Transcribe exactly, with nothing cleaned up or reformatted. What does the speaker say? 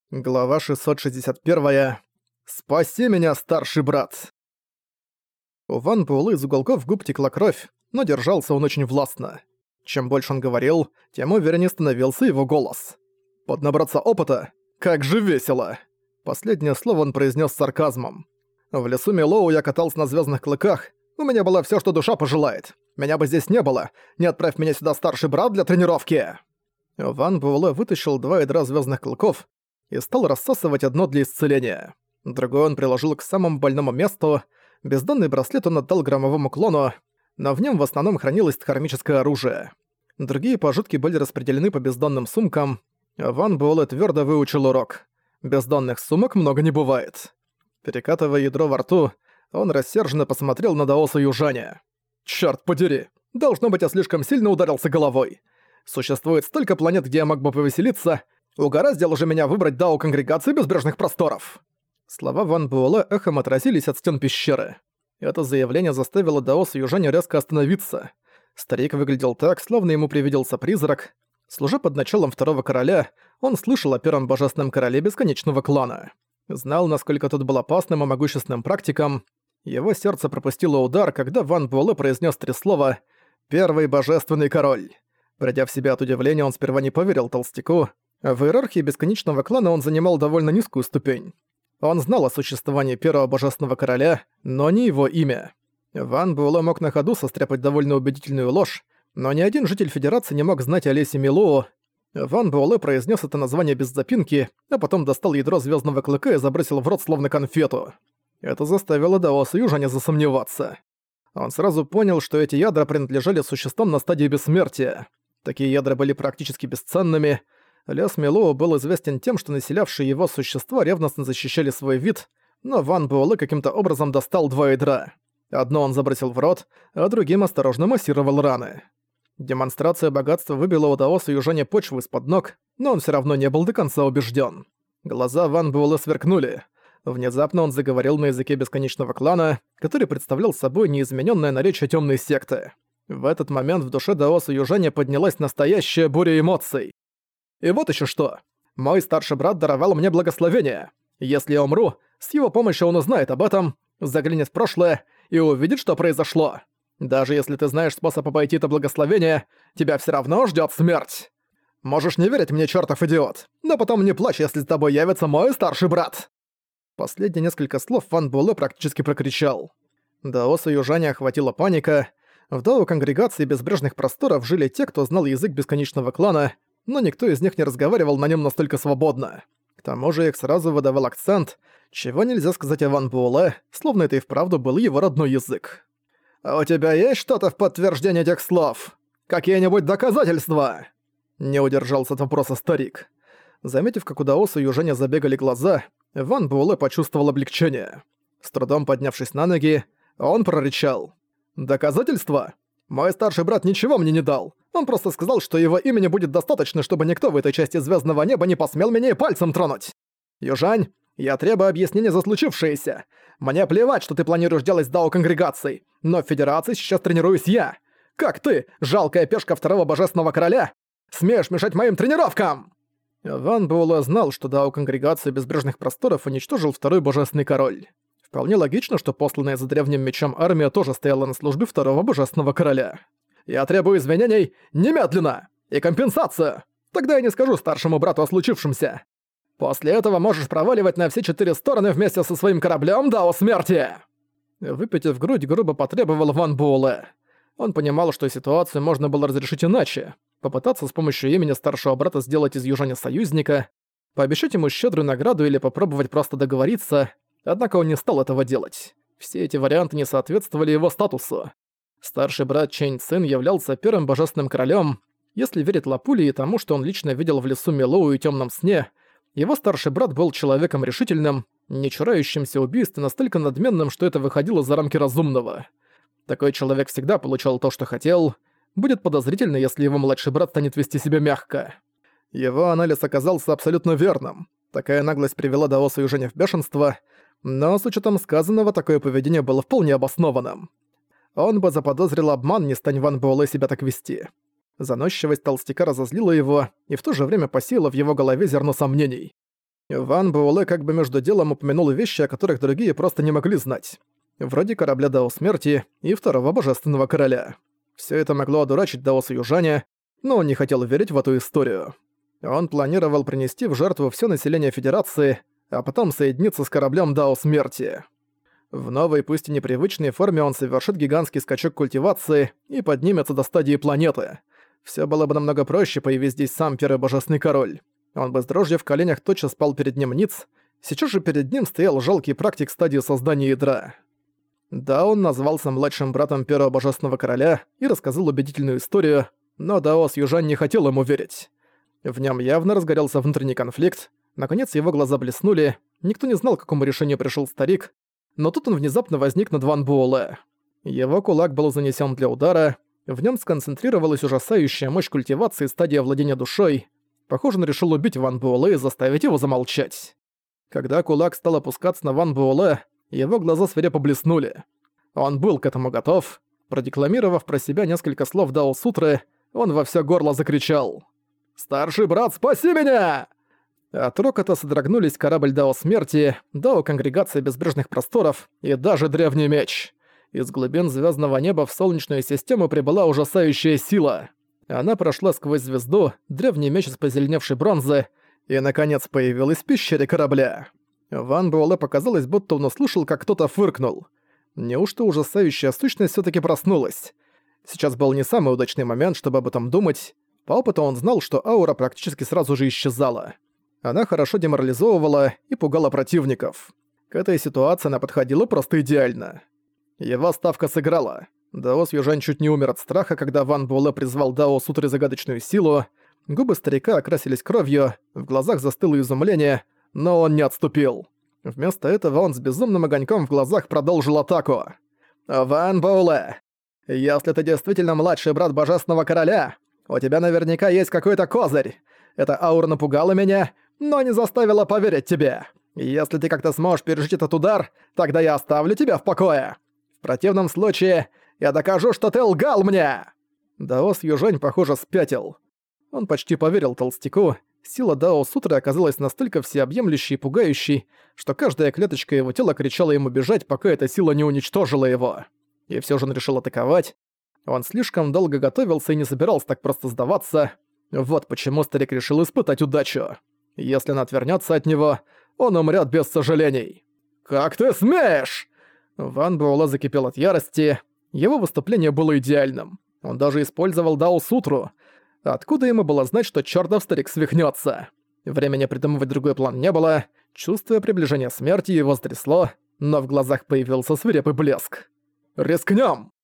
Глава шестьсот шестьдесят один. «Спаси меня, старший брат!» У Ван Буэлэ из уголков губ текла кровь, но держался он очень властно. Чем больше он говорил, тем увереннее становился его голос. «Поднабраться опыта? Как же весело!» Последнее слово он произнес с сарказмом. «В лесу Милоу я катался на звездных клыках. У меня было все, что душа пожелает. Меня бы здесь не было. Не отправь меня сюда, старший брат, для тренировки!» Ван Буэлэ вытащил два ядра звездных клыков и стал рассасывать одно для исцеления. Другой он приложил к самому больному месту. Бездонный браслет он отдал громовому клону, но в нем в основном хранилось дхармическое оружие. Другие пожитки были распределены по бездонным сумкам. Ван Буэлэ твердо выучил урок. Бездонных сумок много не бывает. Перекатывая ядро во рту, он рассерженно посмотрел на Даоса Южаня. «Чёрт подери! Должно быть, я слишком сильно ударился головой. Существует столько планет, где я мог бы повеселиться. Угораздило же меня выбрать Дао Конгрегации Безбрежных Просторов!» Слова Ван Буэлэ эхом отразились от стен пещеры. Это заявление заставило Даоса Южаня резко остановиться. Старик выглядел так, словно ему привиделся призрак. Служа под началом второго короля, он слышал о первом божественном короле Бесконечного клана. Знал, насколько тот был опасным и могущественным практиком. Его сердце пропустило удар, когда Ван Буэлэ произнес три слова «Первый божественный король». Придя в себя от удивления, он сперва не поверил толстяку. В иерархии Бесконечного клана он занимал довольно низкую ступень. Он знал о существовании первого божественного короля, но не его имя. Ван Буэлэ мог на ходу состряпать довольно убедительную ложь, но ни один житель Федерации не мог знать о лесе Милоу. Ван Буэлэ произнес это название без запинки, а потом достал ядро звездного клыка и забросил в рот словно конфету. Это заставило Даоса Южаня засомневаться. Он сразу понял, что эти ядра принадлежали существам на стадии бессмертия. Такие ядра были практически бесценными. Лес Милоу был известен тем, что населявшие его существа ревностно защищали свой вид, но Ван Буэлэ каким-то образом достал два ядра. Одно он забросил в рот, а другим осторожно массировал раны. Демонстрация богатства выбила у Даоса Южаня почву из-под ног, но он все равно не был до конца убежден. Глаза Ван Буэлэ сверкнули. Внезапно он заговорил на языке Бесконечного клана, который представлял собой неизмененное наречие темной секты. В этот момент в душе Даоса Южаня поднялась настоящая буря эмоций. И вот еще что. Мой старший брат даровал мне благословение. Если я умру, с его помощью он узнает об этом, заглянет в прошлое и увидит, что произошло. Даже если ты знаешь способ обойти это благословение, тебя все равно ждет смерть. Можешь не верить мне, чертов идиот, но потом не плачь, если с тобой явится мой старший брат. Последние несколько слов Ван Буэлэ практически прокричал. Даоса Южаня охватила паника. В Дао Конгрегации Безбрежных Просторов жили те, кто знал язык Бесконечного клана, но никто из них не разговаривал на нем настолько свободно. К тому же их сразу выдавал акцент, чего нельзя сказать о Ван Буэлэ, словно это и вправду был его родной язык. «А у тебя есть что-то в подтверждение этих слов? Какие-нибудь доказательства?» Не удержался от вопроса старик. Заметив, как у Даоса Южаня забегали глаза, Ван Буэлэ почувствовал облегчение. С трудом поднявшись на ноги, он прорычал. «Доказательства? Мой старший брат ничего мне не дал. Он просто сказал, что его имени будет достаточно, чтобы никто в этой части звездного неба не посмел меня и пальцем тронуть. Южань, я требую объяснения за случившееся. Мне плевать, что ты планируешь делать с Дао Конгрегацией, но в Федерации сейчас тренируюсь я. Как ты, жалкая пешка второго божественного короля, смеешь мешать моим тренировкам?» Ван Буэлэ знал, что Дао Конгрегацию Безбрежных Просторов уничтожил второй божественный король. Вполне логично, что посланная за древним мечом армия тоже стояла на службе второго божественного короля. «Я требую извинений немедленно! И компенсацию! Тогда я не скажу старшему брату о случившемся. После этого можешь проваливать на все четыре стороны вместе со своим кораблем Дао Смерти!» Выпитив грудь, грубо потребовал Ван Буэлэ. Он понимал, что ситуацию можно было разрешить иначе. Попытаться с помощью имени старшего брата сделать из Южаня союзника, пообещать ему щедрую награду или попробовать просто договориться, однако он не стал этого делать. Все эти варианты не соответствовали его статусу. Старший брат Чэнь Цин являлся первым божественным королем. Если верить Лапули и тому, что он лично видел в лесу Милоу и темном сне, его старший брат был человеком решительным, не чурающимся убийств и настолько надменным, что это выходило за рамки разумного. Такой человек всегда получал то, что хотел. Будет подозрительно, если его младший брат станет вести себя мягко. Его анализ оказался абсолютно верным. Такая наглость привела Даоса Южаня в бешенство, но с учетом сказанного такое поведение было вполне обоснованным. Он бы заподозрил обман, не стань Ван Буэлэ себя так вести. Заносчивость толстяка разозлила его и в то же время посеяла в его голове зерно сомнений. Ван Буэлэ как бы между делом упомянул вещи, о которых другие просто не могли знать. Вроде корабля Дао Смерти и второго божественного короля. Все это могло одурачить Даоса Южаня, но он не хотел верить в эту историю. Он планировал принести в жертву все население Федерации, а потом соединиться с кораблем Дао Смерти. В новой, пусть и непривычной форме он совершит гигантский скачок культивации и поднимется до стадии планеты. Все было бы намного проще, появись здесь сам первый божественный король. Он бы с дрожью в коленях тотчас спал перед ним ниц, сейчас же перед ним стоял жалкий практик стадии создания ядра. Да, он назвался младшим братом первого божественного короля и рассказал убедительную историю, но Даос Южань не хотел ему верить. В нем явно разгорелся внутренний конфликт, наконец его глаза блеснули, никто не знал, к какому решению пришел старик, но тут он внезапно возник над Ван Буэлэ. Его кулак был занесен для удара, в нем сконцентрировалась ужасающая мощь культивации стадия владения душой. Похоже, он решил убить Ван Буэлэ и заставить его замолчать. Когда кулак стал опускаться на Ван Буэлэ, его глаза свирепо блеснули. Он был к этому готов. Продекламировав про себя несколько слов Дао-сутры, он во всё горло закричал: «Старший брат, спаси меня!» От рокота содрогнулись корабль Дао Смерти, Дао Конгрегация Безбрежных Просторов и даже Древний Меч. Из глубин звездного неба в Солнечную систему прибыла ужасающая сила. Она прошла сквозь звезду, Древний Меч из позеленевшей бронзы, и, наконец, появилась в пещере корабля. Ван Буэлэ показалось, будто он услышал, как кто-то фыркнул. Неужто ужасающая сущность всё-таки проснулась? Сейчас был не самый удачный момент, чтобы об этом думать. По опыту он знал, что аура практически сразу же исчезала. Она хорошо деморализовывала и пугала противников. К этой ситуации она подходила просто идеально. Его ставка сыграла. Даос Южань чуть не умер от страха, когда Ван Буэлэ призвал Дао Сутры загадочную силу. Губы старика окрасились кровью, в глазах застыло изумление, но он не отступил. Вместо этого он с безумным огоньком в глазах продолжил атаку. «Ван Буэлэ, если ты действительно младший брат Божественного Короля, у тебя наверняка есть какой-то козырь. Эта аура напугала меня, но не заставила поверить тебе. Если ты как-то сможешь пережить этот удар, тогда я оставлю тебя в покое. В противном случае я докажу, что ты лгал мне!» Даос Южань, похоже, спятил. Он почти поверил толстяку. Сила Дао Сутры оказалась настолько всеобъемлющей и пугающей, что каждая клеточка его тела кричала ему бежать, пока эта сила не уничтожила его. И всё же он решил атаковать. Он слишком долго готовился и не собирался так просто сдаваться. Вот почему старик решил испытать удачу. Если она отвернётся от него, он умрёт без сожалений. «Как ты смеешь?» Ван Буэлэ закипел от ярости. Его выступление было идеальным. Он даже использовал Дао-сутру. Откуда ему было знать, что чёртов старик свихнётся? Времени придумывать другой план не было. Чувствуя приближение смерти, его стрясло, но в глазах появился свирепый блеск. «Рискнём!»